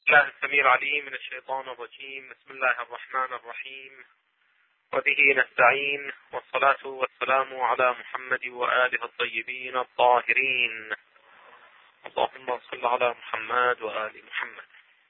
الله السميع العليم من الشيطان الرجيم. بسم الله الرحمن الرحيم، وبه نستعين، والصلاة والسلام على محمد وآله الطيبين الطاهرين. اللهم صل على محمد وآل محمد.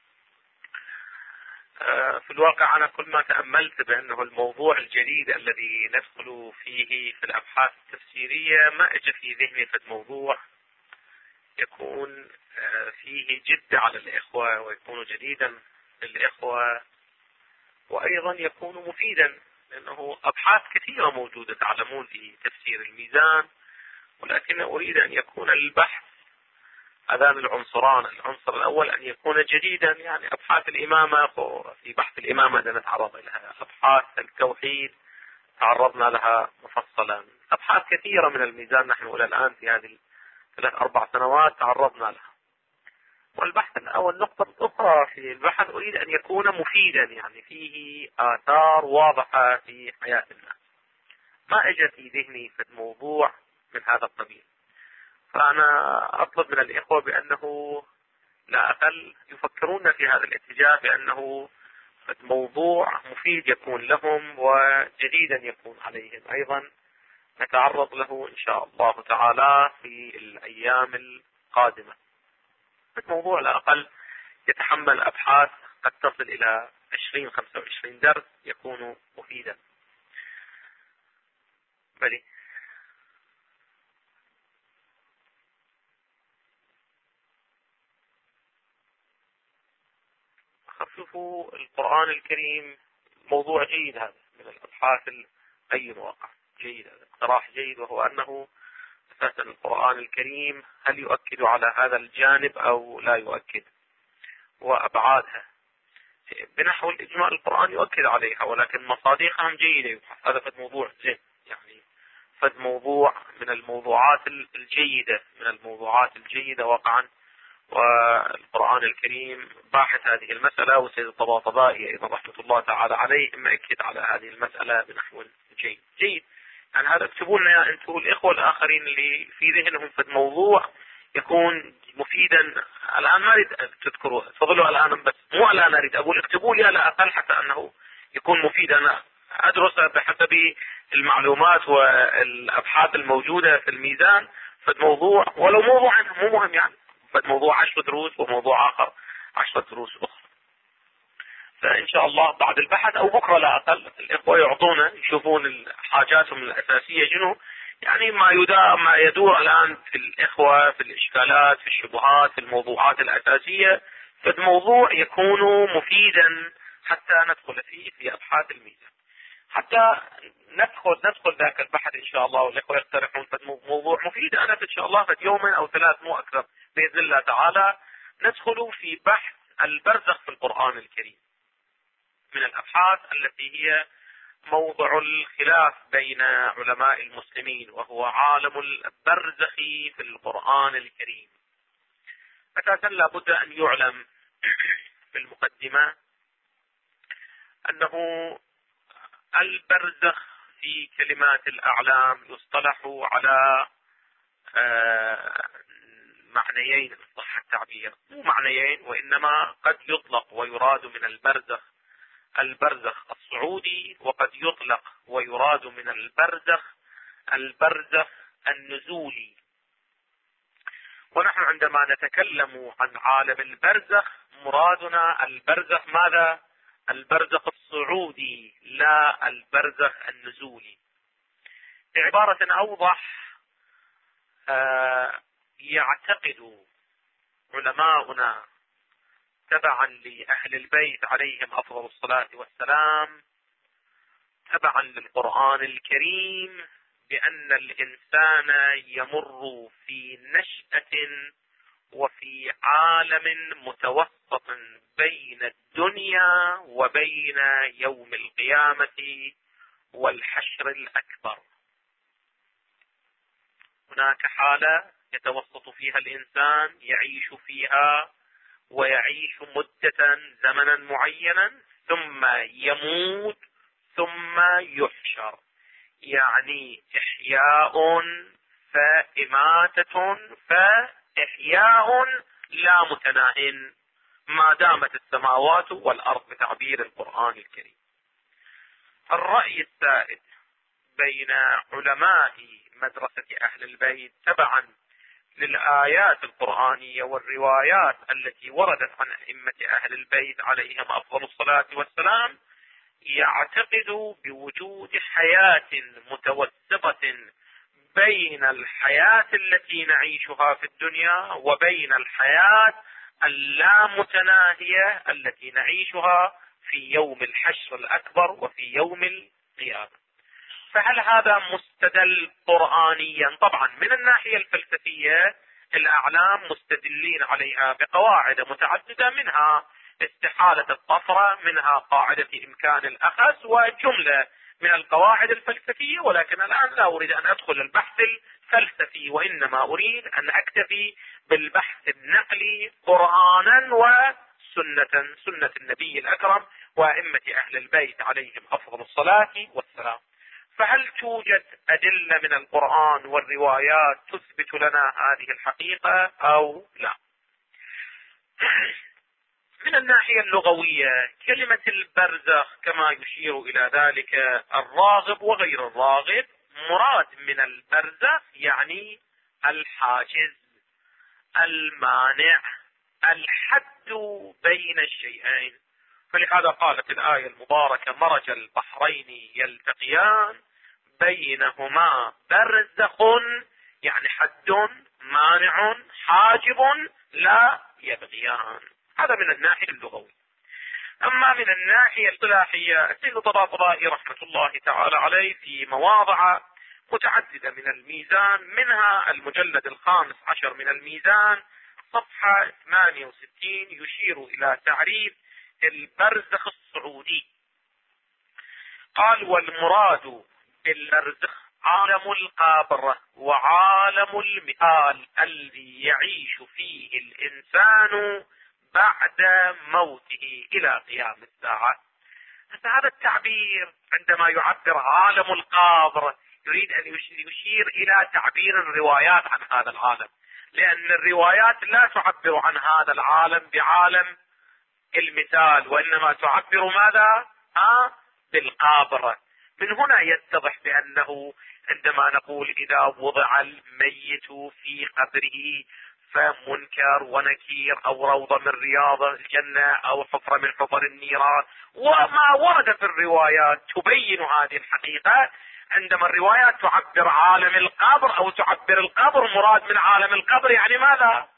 في الواقع أنا كل ما تأملت بأنه الموضوع الجديد الذي ندخل فيه في الأبحاث التفسيرية ما اجى في ذهني في الموضوع يكون فيه جد على الإخوة، ويكون جديدا للإخوة، وأيضا يكون مفيدا، لأنه أبحاث كثيرة موجودة تعلمون في تفسير الميزان، ولكن أريد أن يكون البحث هذان العنصران. العنصر الأول أن يكون جديدا، يعني أبحاث الإمامة، في بحث الإمامة نتعرض لها، أبحاث التوحيد تعرضنا لها مفصلا، أبحاث كثيرة من الميزان نحن إلى الآن في هذه 3-4 سنوات تعرضنا لها. والبحث الأول، النقطة الأخرى في البحث أريد أن يكون مفيدا، يعني فيه آثار واضحة في حياة الناس. ما اجى في ذهني في الموضوع من هذا القبيل، فأنا أطلب من الإخوة بأنه لا أقل يفكرون في هذا الاتجاه، بأنه موضوع مفيد يكون لهم وجديدا يكون عليهم أيضا، نتعرض له إن شاء الله تعالى في الأيام القادمة. الموضوع لا أقل يتحمل أبحاث قد تصل إلى 20-25 درس، يكون مفيدا. بلي خففوا القرآن الكريم، موضوع جيد هذا من الأبحاث أي واقع جيد، هذا اقتراح جيد، وهو أنه أساسا القرآن الكريم هل يؤكد على هذا الجانب أو لا يؤكد، وأبعادها بنحو الإجماع القرآن يؤكد عليها، ولكن مصادقها جيدة يبحث. هذا فد موضوع زين، يعني فد موضوع من الموضوعات الجيدة، من الموضوعات الجيدة واقعا، والقرآن الكريم باحث هذه المسألة، وسيد الطباطبائي أيضا رحمة الله تعالى عليه مأكد على هذه المسألة بنحو جيد. يعني هذا اكتبوا لنا أنتم الإخوة الآخرين اللي في ذهنهم في الموضوع يكون مفيدا. الآن ما أريد تذكروا، تفضلوا الآن، بس مو الآن أريد أقول اكتبوا لي على الأقل حتى أنه يكون مفيد. أنا أدرس بحسب المعلومات والأبحاث الموجودة في الميزان في الموضوع، ولو موضوع مو مهم، يعني في الموضوع 10 دروس وموضوع آخر 10 دروس أخرى. فإن شاء الله بعد البحث أو بكرة لا أقل الإخوة يعطونا يشوفون حاجاتهم الأساسية شنو، يعني ما يدور الآن في الإخوة في الإشكالات في الشبهات في الموضوعات الأساسية، فالموضوع يكون مفيدا حتى ندخل فيه في أبحاث الميزان، حتى ندخل ذاك البحث إن شاء الله، والإخوة يقترحون موضوع مفيد. أنا إن شاء الله في يوم أو 3 مو أكثر بإذن الله تعالى ندخل في بحث البرزخ في القرآن الكريم، من الأبحاث التي هي موضع الخلاف بين علماء المسلمين، وهو عالم البرزخ في القرآن الكريم. أساسا لابد أن يعلم في المقدمة أنه البرزخ في كلمات الأعلام يصطلح على معنيين، إن صح التعبير، مو معنيين، وإنما قد يطلق ويراد من البرزخ الصعودي، وقد يطلق ويراد من البرزخ النزولي. ونحن عندما نتكلم عن عالم البرزخ مرادنا البرزخ ماذا؟ البرزخ الصعودي، لا البرزخ النزولي. بعبارة أوضح، يعتقد علماؤنا تبعا لأهل البيت عليهم أفضل الصلاة والسلام، تبعا للقرآن الكريم، بأن الإنسان يمر في نشأة وفي عالم متوسط بين الدنيا وبين يوم القيامة والحشر الأكبر. هناك حالة يتوسط فيها الإنسان، يعيش فيها ويعيش مدة زمنا معينا، ثم يموت ثم يحشر، يعني إحياء فإماتة فإحياء لا متناهٍ. ما دامت السماوات والأرض بتعبير القرآن الكريم. الرأي السائد بين علماء مدرسة أهل البيت تبعا للآيات القرآنية والروايات التي وردت عن أئمة أهل البيت عليهم أفضل الصلاة والسلام، يعتقد بوجود حياة متوسطة بين الحياة التي نعيشها في الدنيا وبين الحياة اللامتناهية التي نعيشها في يوم الحشر الأكبر وفي يوم القيامة. فهل هذا مستدل قرآنيا؟ طبعا من الناحية الفلسفية الأعلام مستدلين عليها بقواعد متعددة، منها استحالة الطفرة، منها قاعدة إمكان الأخذ، وجملة من القواعد الفلسفية. ولكن الآن لا أريد أن أدخل البحث الفلسفي، وإنما أريد أن أكتفي بالبحث النقلي قرآنا وسنة، سنة النبي الأكرم وأئمة أهل البيت عليهم أفضل الصلاة والسلام. فهل توجد أدلة من القرآن والروايات تثبت لنا هذه الحقيقة أو لا؟ من الناحية اللغوية كلمة البرزخ كما يشير إلى ذلك الراغب وغير الراغب، مراد من البرزخ يعني الحاجز، المانع، الحد بين الشيئين. فلهذا قالت الآية المباركة: مرج البحرين يلتقيان بينهما برزخ، يعني حد مانع حاجب لا يبغيان. هذا من الناحية اللغوية. أما من الناحية الاصطلاحية، السيد الطباطبائي رحمة الله تعالى عليه في مواضع متعددة من الميزان، منها المجلد 15 من الميزان صفحة 68، يشير إلى تعريف البرزخ الصعودي. قال: والمراد بالبرزخ عالم القبر وعالم المثال الذي يعيش فيه الإنسان بعد موته إلى قيام الساعة. هذا التعبير عندما يعبر عالم القبر يريد أن يشير إلى تعبير الروايات عن هذا العالم، لأن الروايات لا تعبر عن هذا العالم بعالم المثال، وإنما تعبر ماذا؟ بالقبر. من هنا يتضح بأنه عندما نقول إذا وضع الميت في قبره فمنكر ونكير، أو روضة من رياض الجنة، أو حفرة من حفر النيران، وما ورد في الروايات تبين هذه الحقيقة. عندما الروايات تعبر عالم القبر أو تعبر القبر، مراد من عالم القبر يعني ماذا؟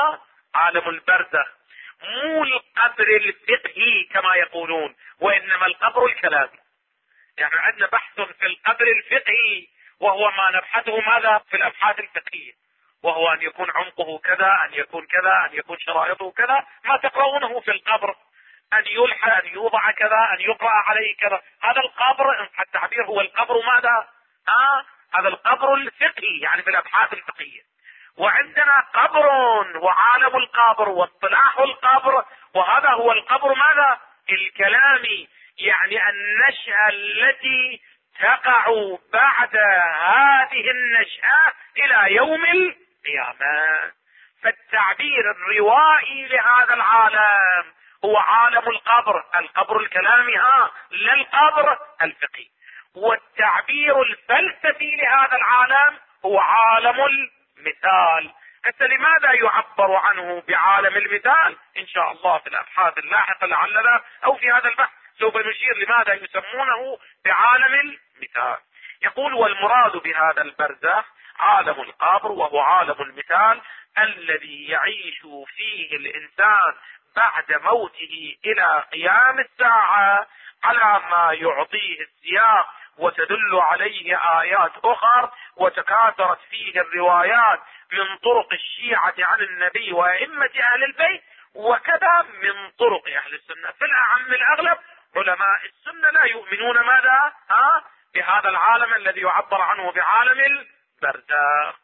عالم البرزخ، مو القبر الفقهي كما يقولون، وإنما القبر الكلامي. يعني عندنا بحث في القبر الفقهي وهو ما نبحثه ماذا في الأبحاث الفقهية، وهو أن يكون عمقه كذا، أن يكون كذا، أن يكون شرائطه كذا، ما تقرؤونه في القبر، أن يلحى، أن يوضع كذا، أن يقرأ عليه كذا. هذا القبر التعبير هو القبر ماذا؟ هذا القبر الفقهي يعني في الأبحاث الفقهية. وعندنا قبر وعالم القبر واصطلاح القبر، وهذا هو القبر ماذا؟ الكلامي، يعني النشأة التي تقع بعد هذه النشأة إلى يوم القيامة. فالتعبير الروائي لهذا العالم هو عالم القبر، القبر الكلامي لا القبر الفقهي. والتعبير الفلسفي لهذا العالم هو عالم المثال. هسه لماذا يعبر عنه بعالم المثال؟ ان شاء الله في الابحاث اللاحقة لعلنا او في هذا البحث سوف نشير لماذا يسمونه بعالم المثال. يقول: والمراد بهذا البرزخ عالم القبر وهو عالم المثال الذي يعيش فيه الانسان بعد موته الى قيام الساعة، على ما يعطيه السياق وتدل عليه آيات أخر، وتكاثرت فيه الروايات من طرق الشيعة عن النبي وأئمة أهل البيت، وكذا من طرق أهل السنة. في الأعم الأغلب علماء السنة لا يؤمنون ماذا؟ بهذا العالم الذي يعبر عنه بعالم البرزخ.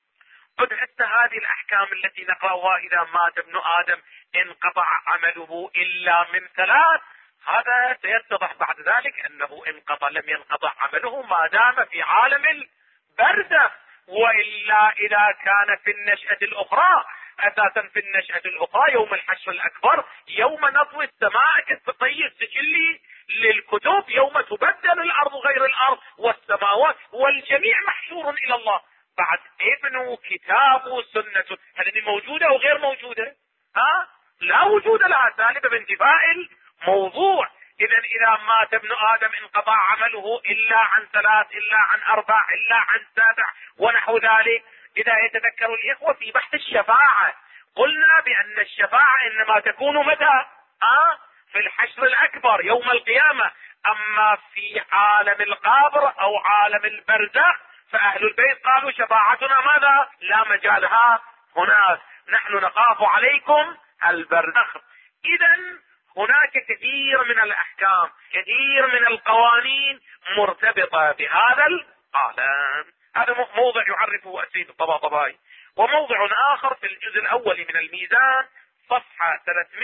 قد حتى هذه الأحكام التي نقرأها: إذا مات ابن آدم انقطع عمله إلا من ثلاث، هذا سيتضح بعد ذلك أنه لم ينقطع عمله ما دام في عالم البرزخ. وإلا إذا كان في النشأة الأخرى اساسا في النشأة الاخرى يوم الحشر الاكبر، يوم نطوي السماء كالطي السجلي للكتب، يوم تبدل الارض غير الارض والسماوات والجميع محشور الى الله. بعد ابن كتاب سنة، هذه موجودة او غير موجودة؟ لا وجود لها، سالبة بانتفاء الموضوع. اذا مات ابن ادم انقطع عمله الا عن 3، الا عن 4، الا عن 7 ونحو ذلك. اذا يتذكر الاخوة في بحث الشفاعة، قلنا بان الشفاعة انما تكون متى؟ في الحشر الاكبر يوم القيامة. اما في عالم القبر او عالم البرزخ فاهل البيت قالوا شفاعتنا ماذا؟ لا مجالها هناك، نحن نخاف عليكم البرزخ. اذا هناك كثير من الاحكام، كثير من القوانين مرتبطة بهذا العالم. هذا موضع يعرفه السيد الطباطبائي. وموضع اخر في الجزء الاول من الميزان صفحة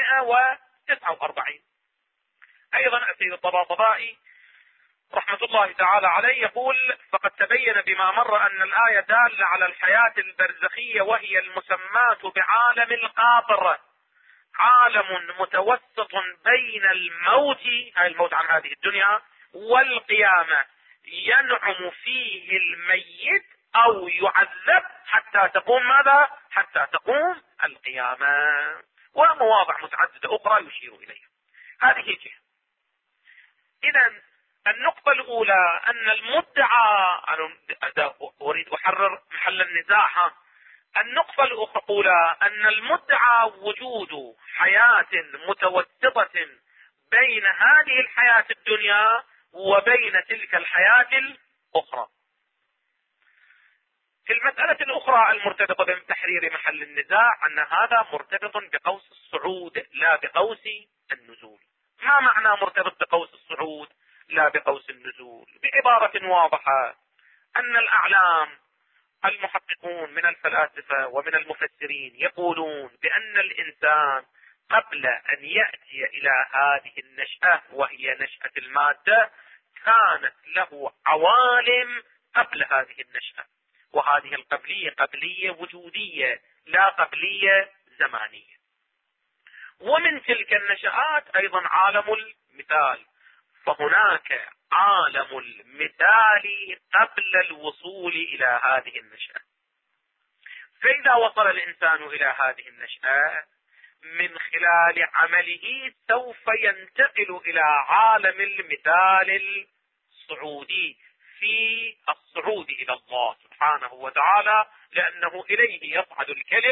349 ايضا السيد الطباطبائي رحمة الله تعالى عليه يقول: فقد تبين بما مر ان الآية دالة على الحياة البرزخية، وهي المسماة بعالم القبر، عالم متوسط بين الموت، هاي الموت عن هذه الدنيا، والقيامة، ينعم فيه الميت او يعذب حتى تقوم ماذا؟ حتى تقوم القيامة. ومواضع متعددة اخرى يشير اليها. هذه جهة. اذا النقطة الاولى ان المدعى، انا اريد احرر محل النزاع. النقطة الاولى ان المدعى وجود حياة متوسطة بين هذه الحياة الدنيا وبين تلك الحياة الاخرى. في المسألة الاخرى المرتبطة بتحرير محل النزاع ان هذا مرتبط بقوس الصعود لا بقوس النزول. ما معنى مرتبط بقوس الصعود لا بقوس النزول؟ بعبارة واضحة، ان الاعلام المحققون من الفلاسفة ومن المفسرين يقولون بان الانسان قبل ان يأتي الى هذه النشأة وهي نشأة المادة كانت له عوالم قبل هذه النشأة، وهذه القبلية قبلية وجودية لا قبلية زمانية. ومن تلك النشآت ايضا عالم المثال، فهناك عالم المثال قبل الوصول الى هذه النشأة. فاذا وصل الانسان الى هذه النشأة من خلال عمله سوف ينتقل الى عالم المثال الصعودي، في الصعود الى الله سبحانه وتعالى، لانه اليه يصعد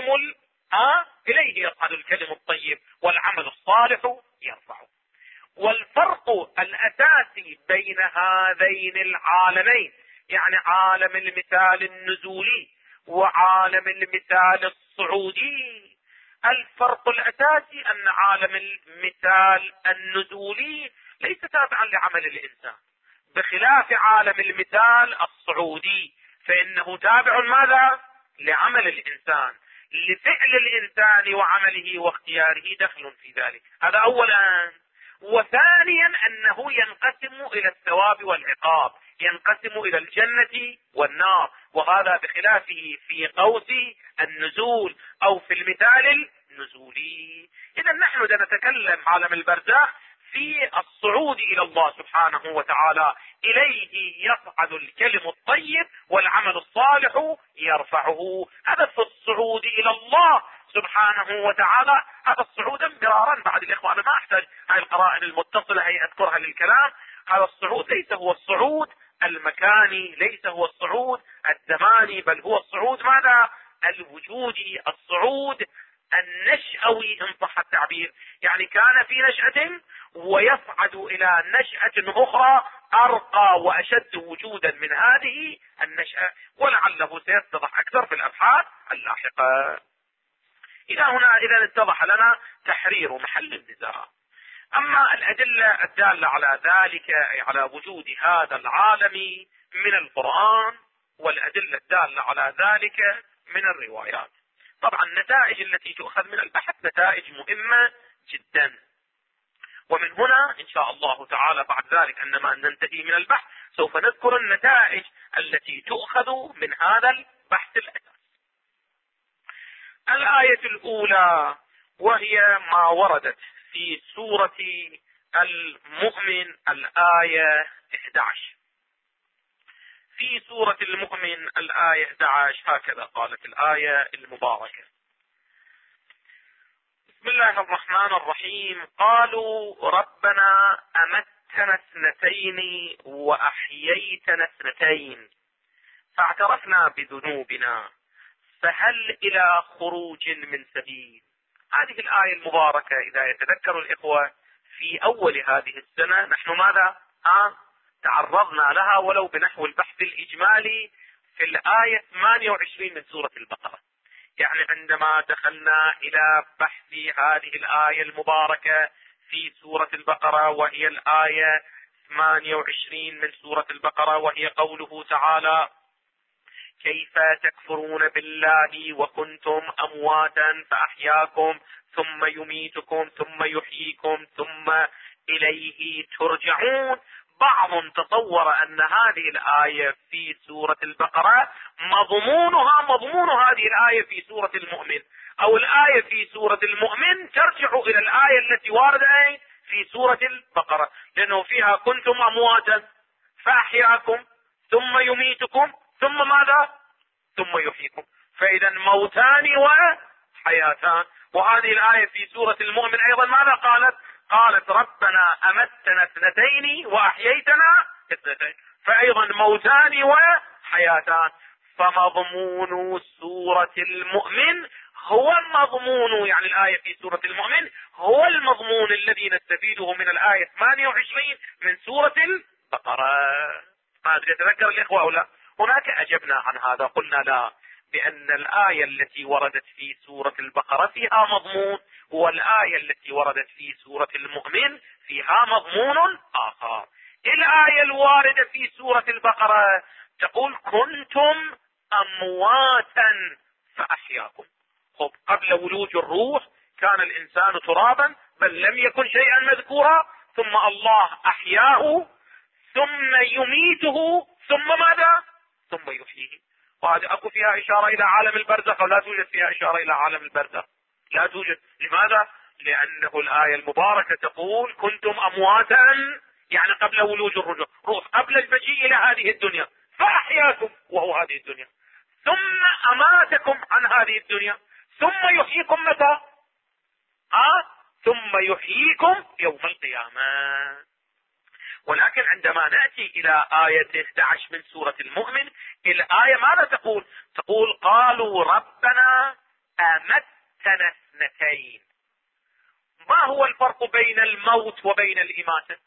الكلم الطيب والعمل الصالح يرفعه. والفرق الاساسي بين هذين العالمين، يعني عالم المثال النزولي وعالم المثال الصعودي، الفرق الاساسي ان عالم المثال النزولي ليس تابعا لعمل الانسان، بخلاف عالم المثال الصعودي فانه تابع ماذا؟ لعمل الانسان، لفعل الانسان وعمله واختياره دخل في ذلك. هذا اولا. وثانيا انه ينقسم الى الثواب والعقاب، ينقسم الى الجنة والنار، وهذا بخلافه في قوس النزول او في المثال النزولي. اذا نحن نتكلم عالم البرزخ في الصعود الى الله سبحانه وتعالى، اليه يصعد الكلم الطيب والعمل الصالح يرفعه. هذا في الصعود الى الله سبحانه وتعالى، هذا الصعود انبرارا. بعد الاخوة انا ما احتاج هاي القرائن المتصلة هي اذكرها للكلام. هذا الصعود ليس هو الصعود المكاني، ليس هو الصعود الزماني، بل هو الصعود ماذا؟ الوجودي، الصعود النشأوي ان صح التعبير. يعني كان في نشأة ويصعد الى نشأة اخرى ارقى واشد وجودا من هذه النشأة، ولعله سيتضح اكثر في الابحاث اللاحقة. اذا اتضح لنا تحرير محل النزاع. اما الادلة الدالة على ذلك، اي على وجود هذا العالم، من القرآن، والادلة الدالة على ذلك من الروايات. طبعا النتائج التي تؤخذ من البحث نتائج مهمة جدا، ومن هنا ان شاء الله تعالى بعد ذلك عندما ننتهي من البحث سوف نذكر النتائج التي تؤخذ من هذا البحث الاساسي. الآية الأولى وهي ما وردت في سورة المؤمن الآية 11. في سورة المؤمن الآية 11 هكذا قالت الآية المباركة: بسم الله الرحمن الرحيم. قالوا ربنا أمتنا 2 وأحييتنا 2 فاعترفنا بذنوبنا فهل إلى خروج من سبيل. هذه الآية المباركة إذا يتذكر الإخوة في أول هذه السنة نحن ماذا تعرضنا لها ولو بنحو البحث الإجمالي في الآية 28 من سورة البقرة. يعني عندما دخلنا إلى بحث هذه الآية المباركة في سورة البقرة وهي الآية 28 من سورة البقرة، وهي قوله تعالى: كيف تكفرون بالله وكنتم أمواتا فأحياكم ثم يميتكم ثم يحييكم ثم إليه ترجعون. بعض تصور أن هذه الآية في سورة البقرة مضمون هذه الآية في سورة المؤمن، أو الآية في سورة المؤمن ترجع إلى الآية التي واردة في سورة البقرة، لأنه فيها كنتم أمواتا فأحياكم ثم يميتكم ثم ماذا؟ ثم يحييكم. فإذا موتان وحياتان. وهذه الآية في سورة المؤمن أيضا ماذا قالت؟ قالت ربنا أمتنا 2 وأحييتنا 2. فأيضا موتان وحياتان. فمضمون سورة المؤمن هو المضمون، يعني الآية في سورة المؤمن هو المضمون الذي نستفيده من الآية 28 من سورة البقرة. ما أدري يتذكر الإخوة أو لا؟ هناك أجبنا عن هذا، قلنا لا، بأن الآية التي وردت في سورة البقرة فيها مضمون، والآية التي وردت في سورة المؤمن فيها مضمون آخر. الآية الواردة في سورة البقرة تقول كنتم أمواتا فأحياكم. قبل ولوج الروح كان الإنسان ترابا، بل لم يكن شيئا مذكورا، ثم الله أحياه ثم يميته ثم ماذا؟ ثم يحييه. وهذه أكو فيها إشارة إلى عالم البرزخ أو لا توجد فيها إشارة إلى عالم البرزخ؟ لا توجد. لماذا؟ لأنه الآية المباركة تقول كنتم أمواتا، يعني قبل ولوج الروح، قبل المجيء إلى هذه الدنيا، فأحياكم وهو هذه الدنيا، ثم أماتكم عن هذه الدنيا، ثم يحييكم متى؟ ثم يحييكم يوم القيامة. ولكن عندما نأتي إلى آية 11 من سورة المؤمن، الآية ماذا تقول؟ تقول قالوا ربنا أمتنا 2. ما هو الفرق بين الموت وبين الإماتة؟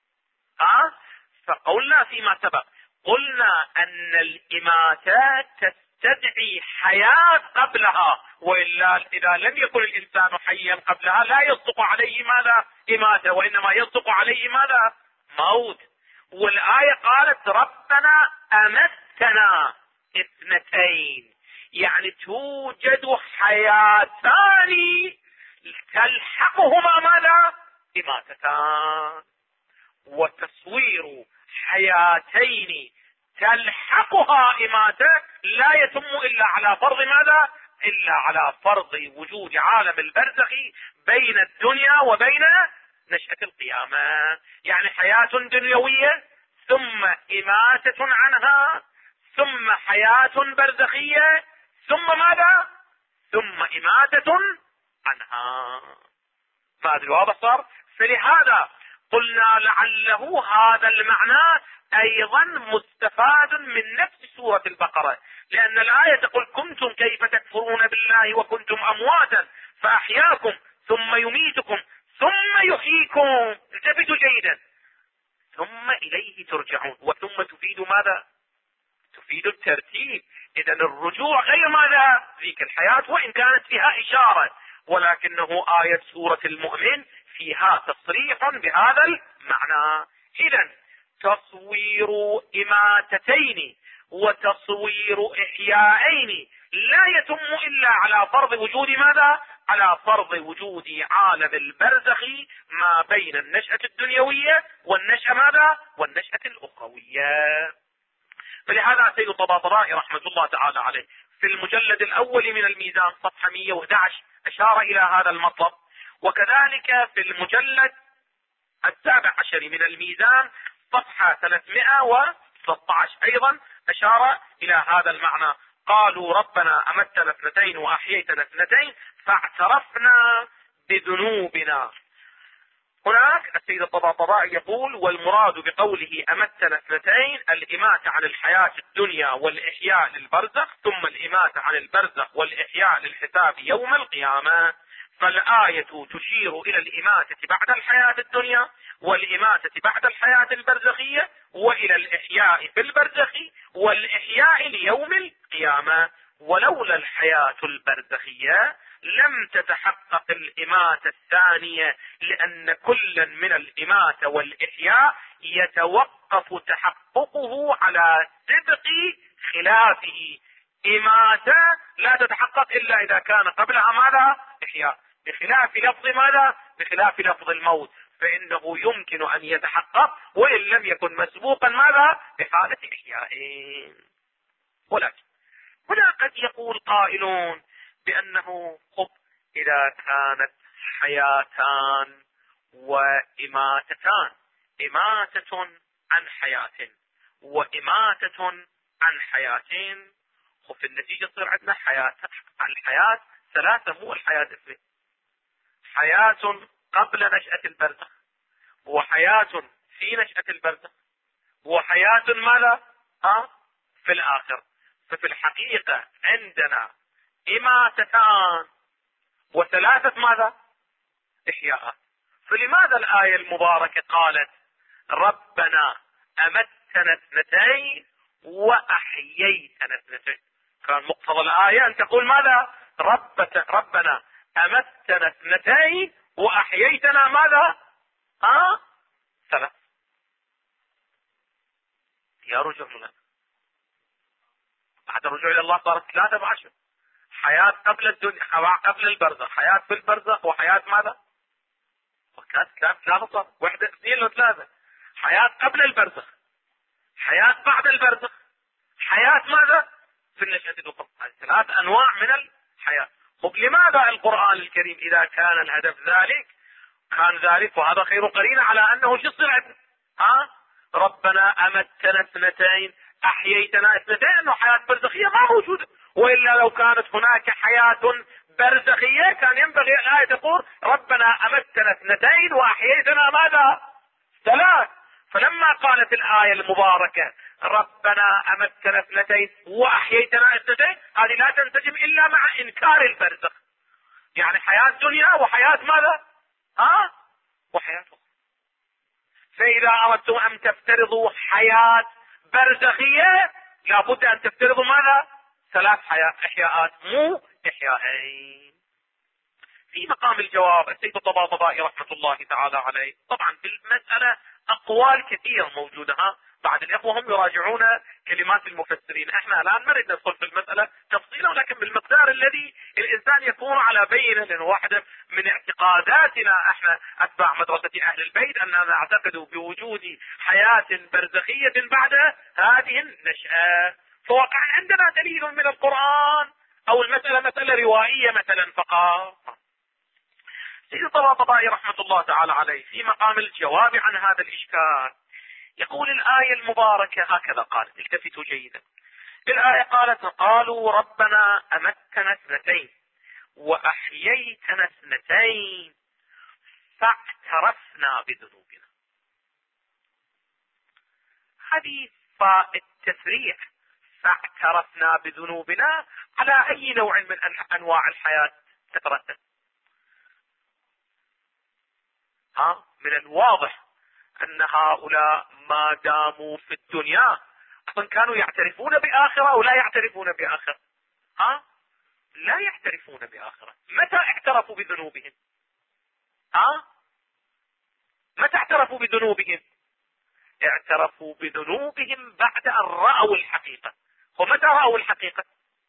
فقلنا فيما سبق، قلنا أن الإماتة تستدعي حياة قبلها، وإلا إذا لم يكن الإنسان حيا قبلها لا يصدق عليه ماذا؟ إماتة، وإنما يصدق عليه ماذا؟ موت. والآية قالت ربنا أمتنا 2، يعني توجد حياتان تلحقهما ماذا؟ إماتتان. وتصوير حياتين تلحقها إماتة لا يتم إلا على فرض ماذا؟ إلا على فرض وجود عالم البرزخ بين الدنيا وبين نشأة القيامة. يعني حياة دنيوية ثم إماتة عنها ثم حياة برزخية ثم ماذا؟ ثم إماتة عنها. ما أدري واضح صار؟ فلهذا قلنا لعله هذا المعنى أيضا مستفاد من نفس سورة البقرة، لأن الآية تقول كنتم كيف تكفرون بالله وكنتم أمواتا فأحياكم ثم يميتكم ثم يحييكم. انتبهوا جيدا، ثم إليه ترجعون، وثم تفيد ماذا؟ تفيد الترتيب. إذا الرجوع غير ماذا؟ ذيك الحياة، وإن كانت فيها إشارة، ولكنه آية سورة المؤمن فيها تصريح بهذا المعنى. إذا تصوير إماتتين وتصوير إحيائين لا يتم إلا على فرض وجود ماذا؟ على فرض وجود عالم البرزخ ما بين النشأة الدنيوية والنشأة ماذا؟ والنشأة الأخروية. فلهذا سيد الطباطبائي رحمة الله تعالى عليه في المجلد الأول من الميزان صفحة 111 أشار إلى هذا المطلب، وكذلك في المجلد 17 من الميزان صفحة 313 أيضا أشار إلى هذا المعنى. قالوا ربنا أمتنا اثنتين وأحييتنا اثنتين فاعترفنا بذنوبنا. هناك السيد الطباطبائي يقول: والمراد بقوله أمتنا اثنتين الإماتة عن الحياة الدنيا والإحياء للبرزخ، ثم الإماتة عن البرزخ والإحياء للحساب يوم القيامة. فالآية تشير إلى الإماتة بعد الحياة الدنيا والإماتة بعد الحياة البرزخية، وإلى الإحياء في البرزخ والإحياء ليوم القيامة. ولولا الحياة البرزخية لم تتحقق الإماتة الثانية، لأن كل من الإماتة والإحياء يتوقف تحققه على صدق خلافه. إماتة لا تتحقق إلا إذا كان قبلها ماذا؟ إحياء، بخلاف لفظ ماذا؟ بخلاف لفظ الموت، فإنه يمكن أن يتحقق وإن لم يكن مسبوقا ماذا؟ بحالة إحياء. ولكن هنا قد يقول قائلون بأنه إذا كانت حياتان وإماتتان، إماتة عن حياة وإماتة عن حياتين، وفي النتيجة تصير عندنا حياة. الحياة ثلاثة، مو الحياة اثنين. حياة قبل نشأة البرزخ، وحياة في نشأة البرزخ، وحياة ماذا؟ في الآخر. ففي الحقيقة عندنا إماتتان وثلاثة ماذا؟ إحياءات. فلماذا الآية المباركة قالت ربنا أمتنا اثنتين وأحييتنا اثنتين؟ كان مقتضى الآية أن تقول ماذا؟ ربنا أمتنا اثنتين وأحييتنا ماذا؟ ثلاث. يا رجوع لنا بعد الرجوع إلى الله صارت ثلاثة بعشر. حياة قبل الدنيا، قبل البرزخ، حياة في البرزخ، وحياة ماذا؟ وكانت ثلاثة صار، واحدة اثنين وثلاثة. حياة قبل البرزخ، حياة بعد البرزخ، حياة ماذا؟ في النشأة الأخرى. ثلاث أنواع من الحياة. لماذا القرآن الكريم إذا كان الهدف ذلك كان ذلك، وهذا خير قرينة على أنه شو يصير عندنا؟ ربنا أمتنا اثنتين أحييتنا اثنتين، أنه حياة برزخية ما موجودة، وإلا لو كانت هناك حياة برزخية كان ينبغي الآية تقول ربنا أمتنا اثنتين وأحييتنا ماذا؟ ثلاث. فلما قالت الآية المباركة ربنا أمتنا اثنتين وأحييتنا اثنتين، هذه لا تنسجم إلا مع إنكار البرزخ. يعني حياة دنيا وحياة ماذا؟ وحياة أخرى. فإذا أردتم أن تفترضوا حياة برزخية لابد أن تفترضوا ماذا؟ ثلاث إحياءات، مو إحياءين. في مقام الجواب السيد الطباطبائي رحمة الله تعالى عليه، طبعا في المسألة أقوال كثيرة موجودة، بعد الإخوة هم يراجعون كلمات المفسرين. احنا الآن ما نريد ندخل في المسألة تفصيلا، ولكن بالمقدار الذي الإنسان يكون على بينة، لأن واحدة من اعتقاداتنا احنا أتباع مدرسة أهل البيت أننا نعتقد بوجود حياة برزخية بعد هذه النشأة. فوقع عندنا دليل من القرآن أو المسألة مسألة روائية مثلا فقط. سيد الطباطبائي رحمة الله تعالى عليه في مقام الجواب عن هذا الإشكال يقول الآية المباركة هكذا قالت، التفتوا جيدا. الآية قالت قالوا ربنا أمتنا اثنتين وأحييتنا اثنتين فاعترفنا بذنوبنا. هذه فاء التسريع، فاعترفنا بذنوبنا على أي نوع من أنواع الحياة تترتب؟ من الواضح أن هؤلاء ما داموا في الدنيا أصلا كانوا يعترفون بآخرة ولا يعترفون بآخرة؟ لا يعترفون بآخرة. متى اعترفوا بذنوبهم؟ متى اعترفوا بذنوبهم؟ اعترفوا بذنوبهم بعد أن رأوا الحقيقة. ومتى رأوا الحقيقة؟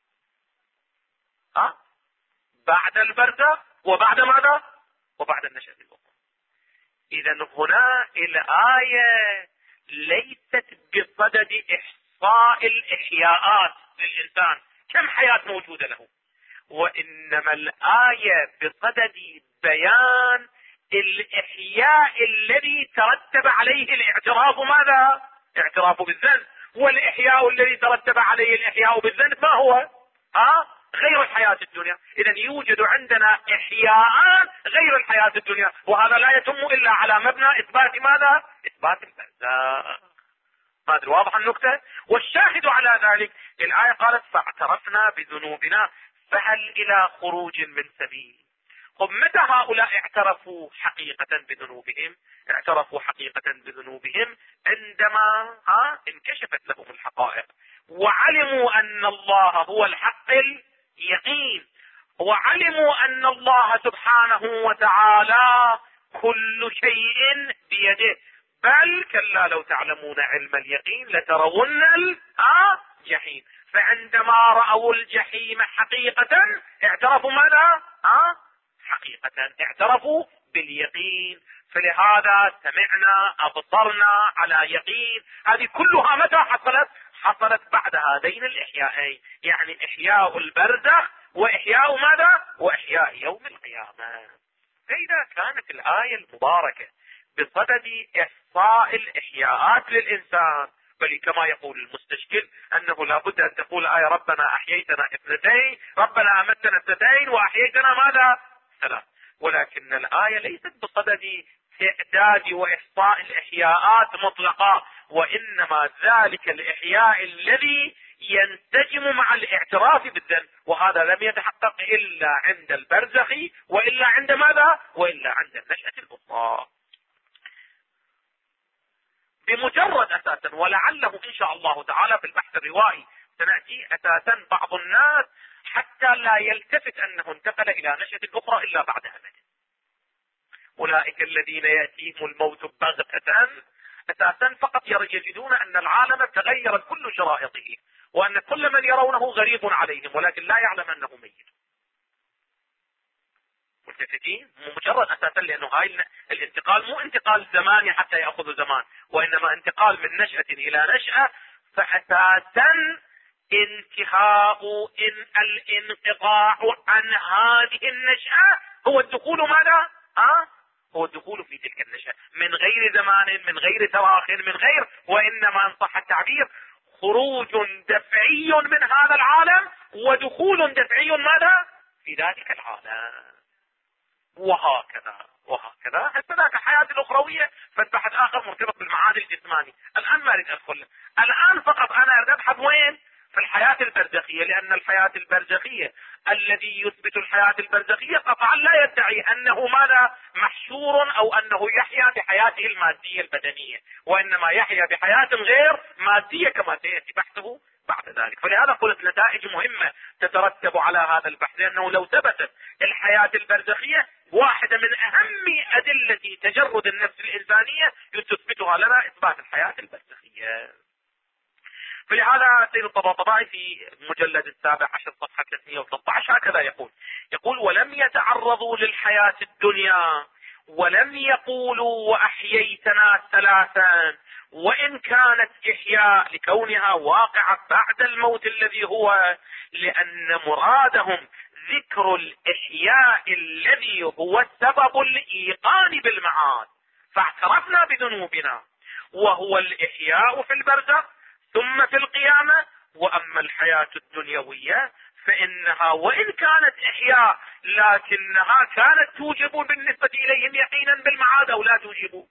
بعد البرزخ، وبعد ماذا؟ وبعد النشأة الأخرى. إذا هنا الآية ليست بصدد إحصاء الإحياءات للإنسان، كم حياة موجودة له. وإنما الآية بصدد بيان الإحياء الذي ترتب عليه الاعتراف ماذا؟ اعتراف بالذنب. والإحياء الذي ترتب عليه الإحياء بالذنب ما هو؟ غير الحياة الدنيا. إذا يوجد عندنا إحياءات غير الحياة الدنيا، وهذا لا يتم إلا على مبنى إثبات ماذا؟ إثبات البرزخ. ما أدري واضح النكتة؟ والشاهد على ذلك الآية قالت فاعترفنا بذنوبنا فهل إلى خروج من سبيل. طب متى هؤلاء اعترفوا حقيقة بذنوبهم؟ اعترفوا حقيقة بذنوبهم عندما انكشفت لهم الحقائق، وعلموا أن الله هو الحق اليقين، وعلموا أن الله سبحانه وتعالى كل شيء بيده، بل كلا لو تعلمون علم اليقين لترون الجحيم. فعندما رأوا الجحيم حقيقة اعترفوا ماذا؟ حقيقة اعترفوا باليقين. فلهذا سمعنا أبصرنا على يقين. هذه كلها متى حصلت؟ حصلت بعد هذين الإحياءين، يعني إحياء البرزخ وإحياء ماذا؟ وإحياء يوم القيامة. فإذا كانت الآية المباركة بصدد إحصاء الإحياءات للإنسان، بل كما يقول المستشكل أنه لابد أن تقول آية ربنا أحييتنا اثنتين، ربنا أمتنا اثنتين وأحييتنا ماذا؟ ثلاث. ولكن الآية ليست بصدد إعداد وإحصاء الإحياءات مطلقة، وإنما ذلك الإحياء الذي ينسجم مع الاعتراف بالذنب، وهذا لم يتحقق إلا عند البرزخ، وإلا عند ماذا؟ وإلا عند النشأة الأخرى. بمجرد أساسا، ولعله إن شاء الله تعالى في البحث الروائي سنأتي أساسا بعض الناس حتى لا يلتفت أنه انتقل إلى نشأة أخرى إلا بعد أمد. أولئك الذين يأتيهم الموت بغتة أساسا فقط يجدون أن العالم تغيرت كل شرائطه، وأن كل من يرونه غريب عليهم، ولكن لا يعلم أنه ميت. ملتفتين مجرد أساسا، لأنه هاي الانتقال مو انتقال زماني حتى يأخذ زمان، وإنما انتقال من نشأة إلى نشأة. فأساسا انتهاء الانقطاع عن هذه النشأة هو الدخول ماذا؟ هو الدخول في تلك النشأة من غير زمان، من غير تراخ، من غير، وإنما ان صح التعبير خروج دفعي من هذا العالم ودخول دفعي ماذا؟ في ذلك العالم. وهكذا حتى ذاك الحياة الأخروية فالبحث آخر مرتبط بالمعاد الجسماني. الآن ما أريد أدخل، الآن فقط أنا أريد أبحث وين؟ في الحياة البرزخية، لأن الحياة البرزخية الذي يثبت الحياة البرزخية قطعا لا يدعي أنه ماذا؟ محشور أو أنه يحيا بحياته المادية البدنية، وإنما يحيا بحياة غير مادية كما سيأتي بحثه بعد ذلك. فلهذا قلت نتائج مهمة تترتب على هذا البحث، لأنه لو ثبتت الحياة البرزخية واحدة من أهم أدلة تجرد النفس الإنسانية تثبتها لنا إثبات الحياة البرزخية. فلهذا سيد الطباطبائي في المجلد 17 صفحة 313 هكذا يقول ولم يتعرضوا للحياة الدنيا ولم يقولوا وأحييتنا ثلاثا، وإن كانت إحياء لكونها واقعة بعد الموت الذي هو، لأن مرادهم ذكر الإحياء الذي هو سبب الإيقان بالمعاد، فاعترفنا بذنوبنا وهو الإحياء في البرزخ ثم في القيامة. وأما الحياة الدنيوية فإنها وإن كانت إحياء لكنها كانت توجب بالنسبة إليهم يقينا بالمعاد أو لا توجب،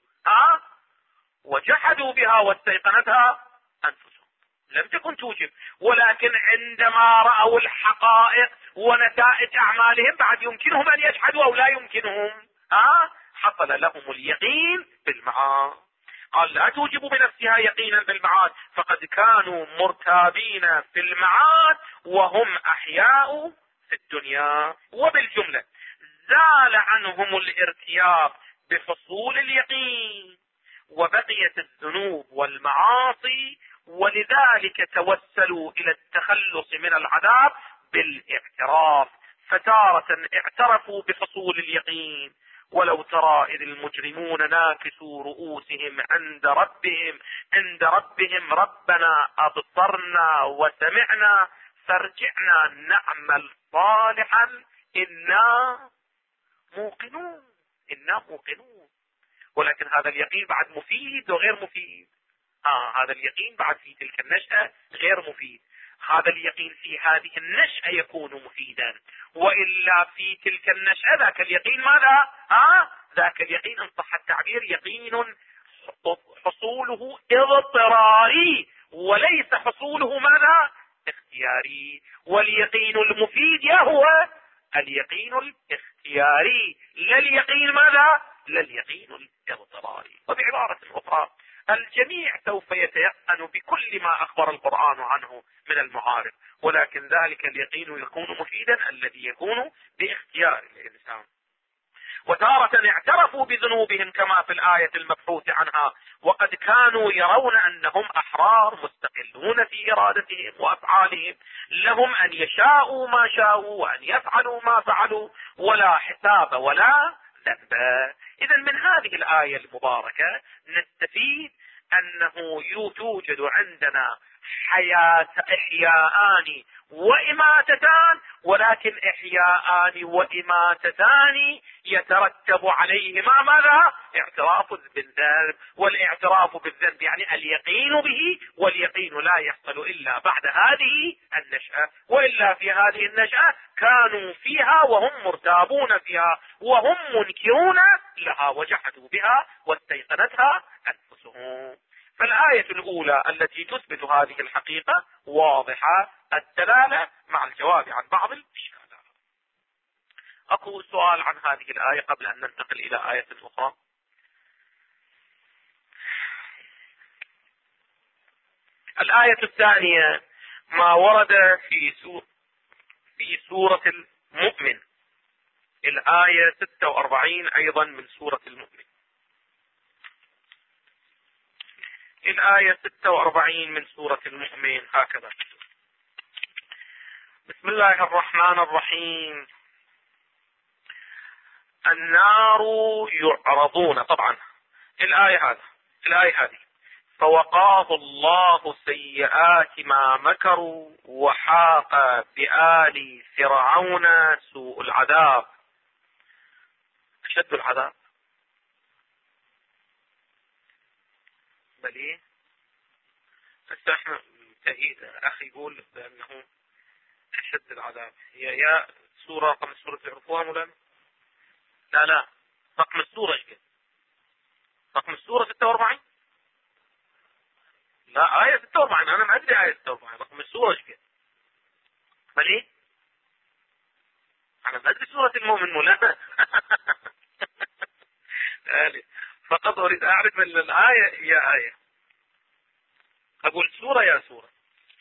وجحدوا بها واستيقنتها أنفسهم، لم تكن توجب، ولكن عندما رأوا الحقائق ونتائج أعمالهم بعد يمكنهم أن يجحدوا أو لا يمكنهم، حصل لهم اليقين بالمعاد. قال لا توجب بنفسها يقينا بالمعاد، فقد كانوا مرتابين في المعاد وهم أحياء في الدنيا. وبالجملة زال عنهم الارتياب بحصول اليقين، وبقيت الذنوب والمعاصي، ولذلك توسلوا إلى التخلص من العذاب بالاعتراف. فتارة اعترفوا بحصول اليقين، ولو ترى إذ المجرمون ناكسوا رؤوسهم عند ربهم ربنا أبصرنا وسمعنا فارجعنا نعمل صالحا إنا موقنون. إنا موقنون. ولكن هذا اليقين بعد مفيد وغير مفيد. هذا اليقين بعد في تلك النشأة غير مفيد. هذا اليقين في هذه النشأة يكون مفيدا، وإلا في تلك النشأة ذاك اليقين ماذا؟ ذاك اليقين إن صح التعبير يقين حصوله اضطراري وليس حصوله ماذا؟ اختياري. واليقين المفيد هو اليقين الاختياري، لا اليقين ماذا؟ لا اليقين الاضطراري. وبعبارة أخرى الجميع سوف يتيقن بكل ما أخبر القرآن عنه من المعارف، ولكن ذلك اليقين يكون مفيدا الذي يكون باختيار الإنسان. وتارة اعترفوا بذنوبهم كما في الآية المبحوث عنها، وقد كانوا يرون أنهم أحرار مستقلون في إرادتهم وأفعالهم، لهم أن يشاءوا ما شاءوا وأن يفعلوا ما فعلوا ولا حساب ولا ذنب. إذا من هذه الآية المباركة نستفيد أنه توجد عندنا إحياءان وإماتتان، ولكن إحياءان وإماتتان يترتب عليهما ماذا؟ اعتراف بالذنب. والاعتراف بالذنب يعني اليقين به، واليقين لا يحصل إلا بعد هذه النشأة، وإلا في هذه النشأة كانوا فيها وهم مرتابون فيها وهم منكرون لها وجحدوا بها واستيقنتها أنفسهم. فالآية الأولى التي تثبت هذه الحقيقة واضحة الدلالة مع الجواب عن بعض الإشكالات. أقول سؤال عن هذه الآية قبل أن ننتقل إلى آية أخرى. الآية الثانية ما ورد في سورة المؤمن، الآية 46 أيضا من سورة المؤمن. الآية 46 من سورة المؤمن هكذا: بسم الله الرحمن الرحيم. النار يعرضون، طبعا الآية هذه فوقاه الله سيئات ما مكروا وحاق بآل فرعون سوء العذاب. أشد العذاب بلي احنا تأييد أخي يقول بأنه أشد العذاب. هي يا سورة رقم السورة تعرفوها مولانا؟ لا رقم السورة ايش قد؟ رقم السورة 46. لا آية 46 أنا ما أدري آية 46 رقم السورة ايش قد؟ بلي أنا ما أدري سورة المؤمن مولانا. فقط أريد أعرف أن الآية هي آية، أقول سورة يا سورة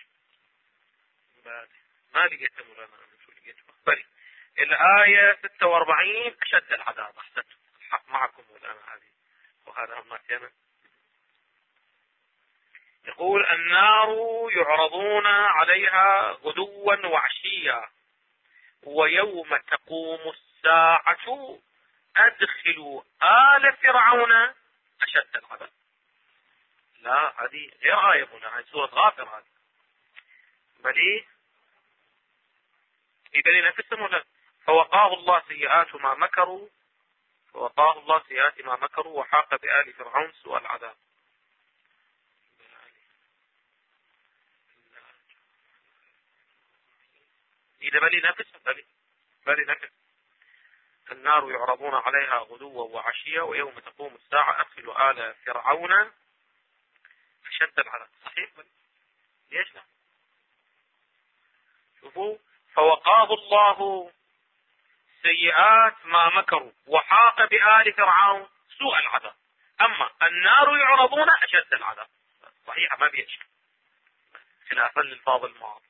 ما لقيت مولانا. شو لقيت؟ بلي الآية 46 أشد العذاب. أحسنت، الحق معكم مولانا. هذه وهذا ما كان يقول: النار يعرضون عليها غدوا وعشيا ويوم تقوم الساعة أدخلوا آل فرعون أشد العذاب. لا هذه غير آية مولانا، هذه سورة غافر هذه. بل إذا نفس مولانا فوقاه الله سيئات ما مكروا، فوقاه الله سيئات ما مكروا وحاق بآل فرعون سوء العذاب. إذا بلي نفس النار يعرضون عليها غدوا وعشيا ويوم تقوم الساعة أدخلوا آل فرعون أشد العذاب. صحيح بلي؟ ليش لا؟ شوفوا، فوقاه الله سيئات ما مكروا وحاق بآل فرعون سوء العذاب. أما النار يعرضون أشد العذاب. صحيح ما بيشك خلافا للفاظ الماضي.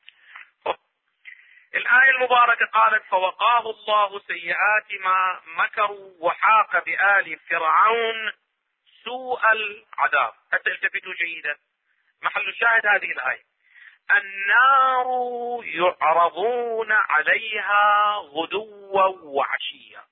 الآية المباركة قالت: فوقاه الله سيئات ما مكروا وحاق بآل فرعون سوء العذاب. أتلتفتوا جيدا، محل الشاهد هذه الآية: النار يعرضون عليها غدوا وعشيا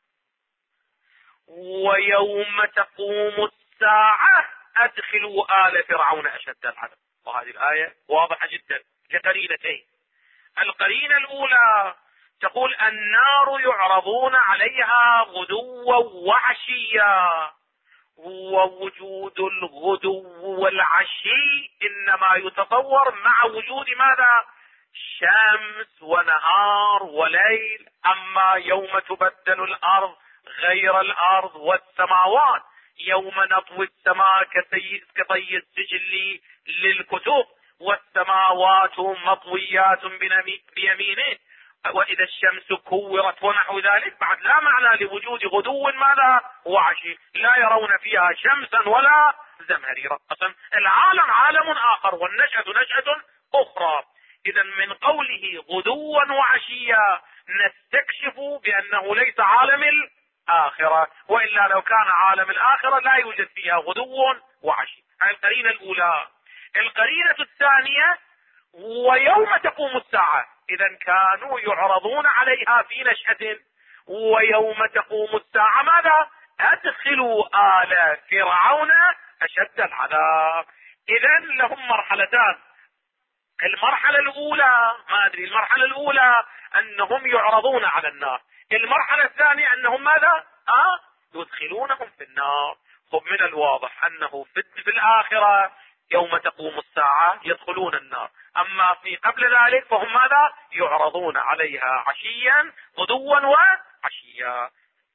ويوم تقوم الساعة أدخلوا آل فرعون أشد العذاب. وهذه الآية واضحة جدا لقرينتين: القرينة الأولى تقول النار يعرضون عليها غدوا وعشيا، ووجود الغدو والعشي إنما يتصور مع وجود ماذا؟ شمس ونهار وليل. أما يوم تبدل الأرض غير الأرض والسماوات، يوم نطوي السماء كطي السجل للكتب، والسماوات مطويات بيمينه، وإذا الشمس كورت ونحو ذلك، بعد لا معنى لوجود غدو ماذا؟ وعشي، لا يرون فيها شمسا ولا زمهريرا. أصلا العالم عالم آخر والنشأة نشأة أخرى. إذا من قوله غدوا وعشيا نستكشف بأنه ليس عالم الآخرة، وإلا لو كان عالم الآخرة لا يوجد فيها غدو وعشي. هذه القرينة الأولى. القرينة الثانية ويوم تقوم الساعة، إذا كانوا يعرضون عليها في نشأة، ويوم تقوم الساعة ماذا؟ أدخلوا آل فرعون أشد العذاب. إذا لهم مرحلتان. المرحلة الأولى المرحلة الأولى أنهم يعرضون على النار. المرحلة الثانية أنهم ماذا؟ يدخلونهم في النار. خب من الواضح أنه في الآخرة يوم تقوم الساعة يدخلون النار، أما في قبل ذلك فهم ماذا؟ يعرضون عليها عشيا غدوا وعشيا.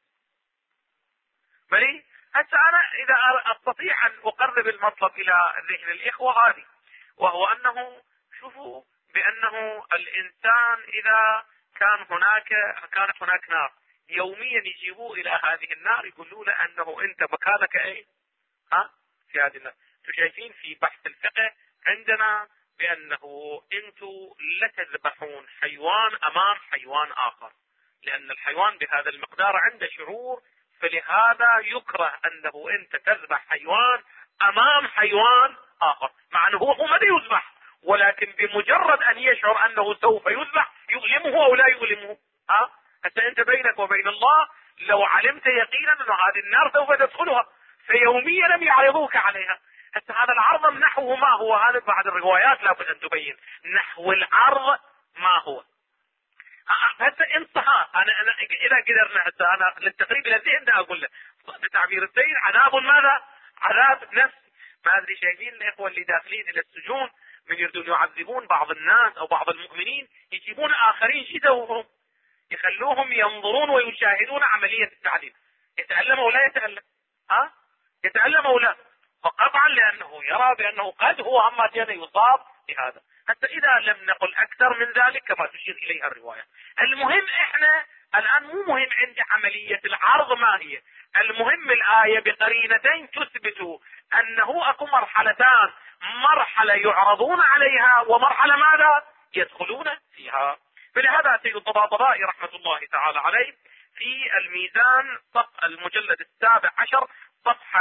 بلي هسه أنا إذا أستطيع أن أقرب المطلب إلى ذهن الإخوة هذه، وهو أنه شوفوا بأنه الإنسان إذا كانت هناك نار يوميا يجيبوه إلى هذه النار يقولوا له أنه أنت مكانك أي في هذه النار. شايفين في بحث الفقه عندنا بأنه أنتم لا تذبحون حيوان أمام حيوان آخر، لأن الحيوان بهذا المقدار عنده شعور، فلهذا يكره أنه أنت تذبح حيوان أمام حيوان آخر، مع أنه هو ما يذبح، ولكن بمجرد أن يشعر أنه سوف يذبح يؤلمه أو لا يؤلمه. حتى أنت بينك وبين الله لو علمت يقينا أن هذه النار سوف تدخلها، فيوميا لم يعرضوك عليها. حتى هذا العرض نحوه ما هو؟ هذا بعض الروايات لابد أن تبين نحو العرض ما هو. هسه انتهى. أنا إذا قدرنا هسه أنا للتقريب إلى الذهن ده أقول له بتعبير السيد عذاب ماذا؟ عذاب نفسي. ما أدري شايفين الإخوة اللي داخلين إلى السجون من يريدون يعذبون بعض الناس أو بعض المؤمنين، يجيبون آخرين شدوهم يخلوهم ينظرون ويشاهدون عملية التعذيب. يتألم أو لا يتألم؟ يتألم أو لا؟ فقطعا لأنه يرى بأنه قد هو أما كان يصاب بهذا. حتى إذا لم نقل أكثر من ذلك كما تشير إليها الرواية. المهم إحنا الآن مو مهم عندي عملية العرض ما هي، المهم الآية بقرينتين تثبت أنه أكو مرحلتان، مرحلة يعرضون عليها ومرحلة ماذا؟ يدخلون فيها. فلهذا سيد الطباطبائي رحمة الله تعالى عليه في الميزان المجلد 17 صفحة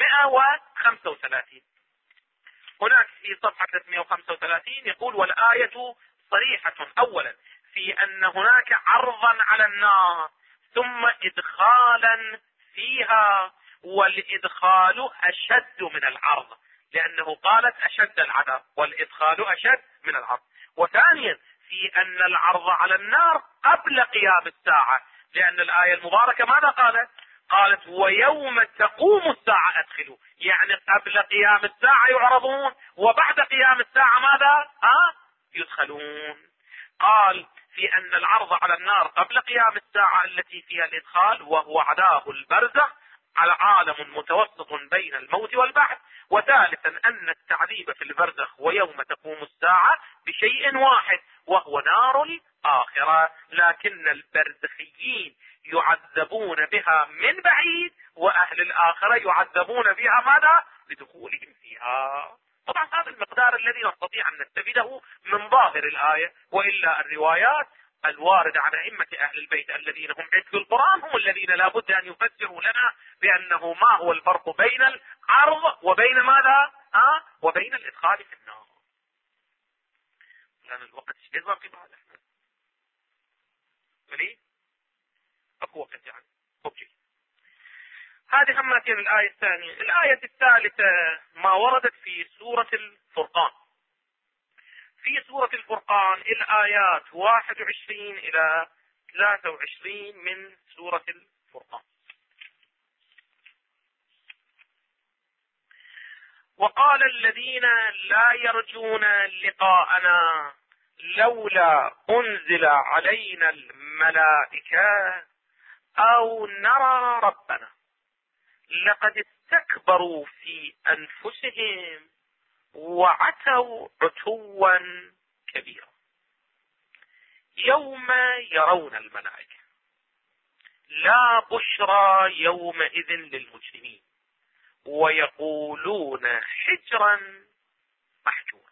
335 هناك في صفحة 335 يقول: والآية صريحة أولا في أن هناك عرضا على النار ثم إدخالا فيها، والإدخال أشد من العرض، لأنه قالت أشد العذاب والإدخال أشد من العرض. وثانيا في أن العرض على النار قبل قيام الساعة، لأن الآية المباركة ماذا قالت؟ قالت ويوم تقوم الساعة أدخلوا، يعني قبل قيام الساعة يعرضون، وبعد قيام الساعة ماذا؟ يدخلون. قال في أن العرض على النار قبل قيام الساعة التي فيها الإدخال، وهو عذاب البرزخ على عالم متوسط بين الموت والبعث. وثالثا أن التعذيب في البرزخ ويوم تقوم الساعة بشيء واحد، وهو نار الآخرة، لكن البرزخيين يعذبون بها من بعيد، وأهل الآخرة يعذبون بها ماذا؟ بدخولهم فيها. طبعا هذا المقدار الذي نستطيع أن نستفيده من ظاهر الآية، وإلا الروايات الواردة عن أئمة أهل البيت الذين هم عتق القرآن هم الذين لا بد أن يفسروا لنا بأنه ما هو الفرق بين العرض وبين ماذا؟ وبين الإدخال في النار. لأن الوقت ايش باقي بعد احنا ملي اكو وقت يعني. اوكي، هذه همتين الآية الثانية. الآية الثالثة ما وردت في سورة الفرقان. في سورة الفرقان الآيات 21 إلى 23 من سورة الفرقان. وقال الذين لا يرجون لقاءنا لولا أنزل علينا الملائكة أو نرى ربنا لقد استكبروا في أنفسهم وعتوا عتوا كبيرا يوم يرون الملائكة لا بشرى يومئذ للمجرمين ويقولون حجرا محجورا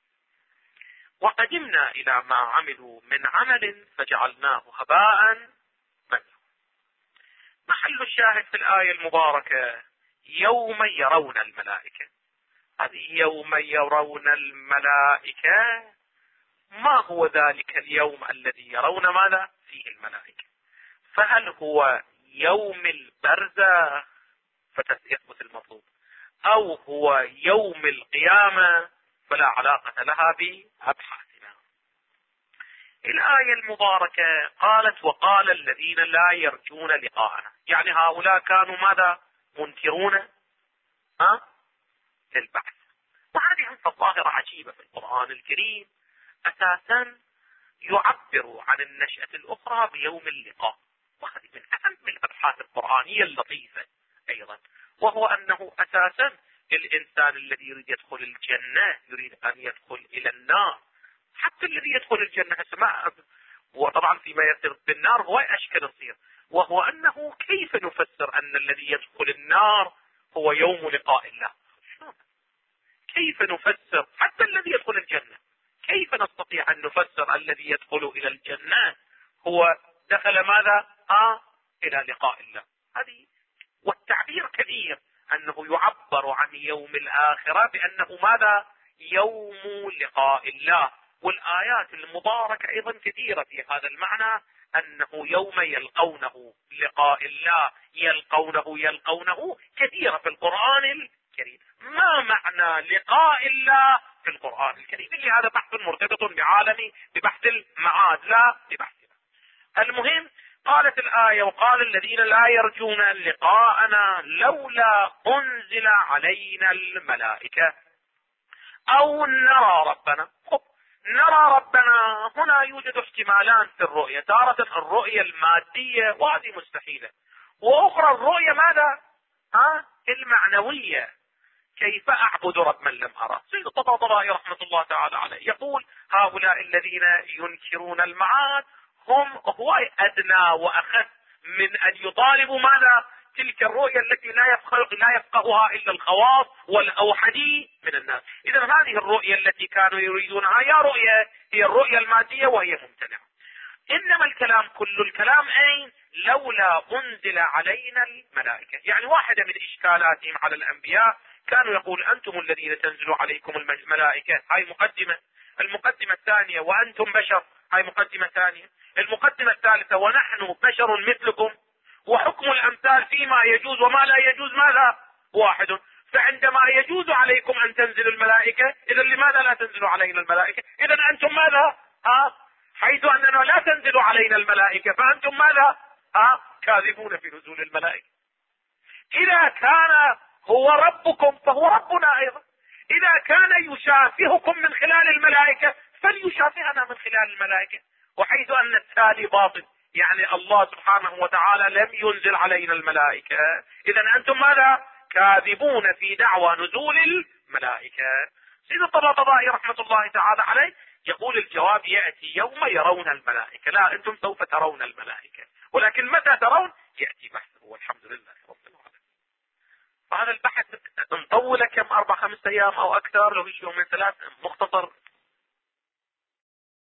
وقدمنا إلى ما عملوا من عمل فجعلناه هباء منثورا. محل الشاهد في الآية المباركة يوم يرون الملائكة. هذه يوم يرون الملائكة، ما هو ذلك اليوم الذي يرون ماذا فيه الملائكة؟ فهل هو يوم البرزخ فتثبت المطلوب، أو هو يوم القيامة فلا علاقة لها بأبحاثنا؟ الآية المباركة قالت وقال الذين لا يرجون لقاءنا، يعني هؤلاء كانوا ماذا؟ منكرون للبعث. وهذه ظاهرة عجيبة في القرآن الكريم، أساسا يعبر عن النشأة الأخرى بيوم اللقاء، وهذه من أهم الأبحاث القرآنية اللطيفة أيضا، وهو أنه أساسا الإنسان الذي يريد يدخل الجنة يريد أن يدخل إلى النار. حتى الذي يدخل الجنة اسمع، وطبعا فيما يصير بالنار هو أشكال يصير، وهو أنه كيف نفسر أن الذي يدخل النار هو يوم لقاء الله؟ كيف نفسر حتى الذي يدخل الجنة؟ كيف نستطيع أن نفسر الذي يدخل إلى الجنة هو دخل ماذا؟ إلى لقاء الله. هذه والتعبير كثير أنه يعبر عن يوم الآخرة بأنه ماذا؟ يوم لقاء الله. والآيات المباركة أيضا كثيرة في هذا المعنى، أنه يوم يلقونه لقاء الله، يلقونه كثيرة في القرآن الكريم. ما معنى لقاء الله في القرآن الكريم؟ اللي هذا بحث مرتبط بعالمي ببحث المعاد لا ببحثنا. المهم قالت الآية وقال الذين لا يرجون لقاءنا لولا أنزل علينا الملائكة أو نرى ربنا. نرى ربنا هنا يوجد احتمالان في الرؤية، تارة الرؤية المادية وهذه مستحيلة، وأخرى الرؤية ماذا؟ المعنوية. كيف أعبد رب من لم أرى؟ سيد الطباطبائي رحمة الله تعالى عليه يقول هؤلاء الذين ينكرون المعاد هم هو أدنى وأخف من أن يطالبوا ماذا؟ تلك الرؤية التي لا يفقهها إلا الخواص والأوحدي من الناس. إذا هذه الرؤية التي كانوا يريدونها هي الرؤية المادية وهي ممتنعة. إنما الكلام كل الكلام أين؟ لولا أنزل علينا الملائكة. يعني واحدة من إشكالاتهم على الأنبياء كانوا يقول أنتم الذين تنزل عليكم الملائكة، هاي مقدمة. المقدمة الثانية وأنتم بشر، هاي مقدمة ثانية. المقدمة الثالثة ونحن بشر مثلكم، وحكم الأمثال فيما يجوز وما لا يجوز ماذا؟ واحد. فعندما يجوز عليكم أن تنزل الملائكة، إذا لماذا لا تنزل علينا الملائكة؟ إذا أنتم ماذا؟ حيث أننا لا تنزل علينا الملائكة فأنتم ماذا؟ كاذبون في نزول الملائكة. إذا كان هو ربكم فهو ربنا أيضا. إذا كان يشافهكم من خلال الملائكة فليشافهنا من خلال الملائكة. وحيث أن التالي باطل، يعني الله سبحانه وتعالى لم ينزل علينا الملائكة، إذا أنتم ماذا؟ كاذبون في دعوى نزول الملائكة. سيد الطباطبائي رحمة الله تعالى عليه يقول الجواب يأتي يوم يرون الملائكة. لا، أنتم سوف ترون الملائكة، ولكن متى ترون؟ يأتي بحثه والحمد لله رب العالمين. فهذا البحث نطوله كم 4-5 أيام أو أكثر، لو يومين 3 مختصر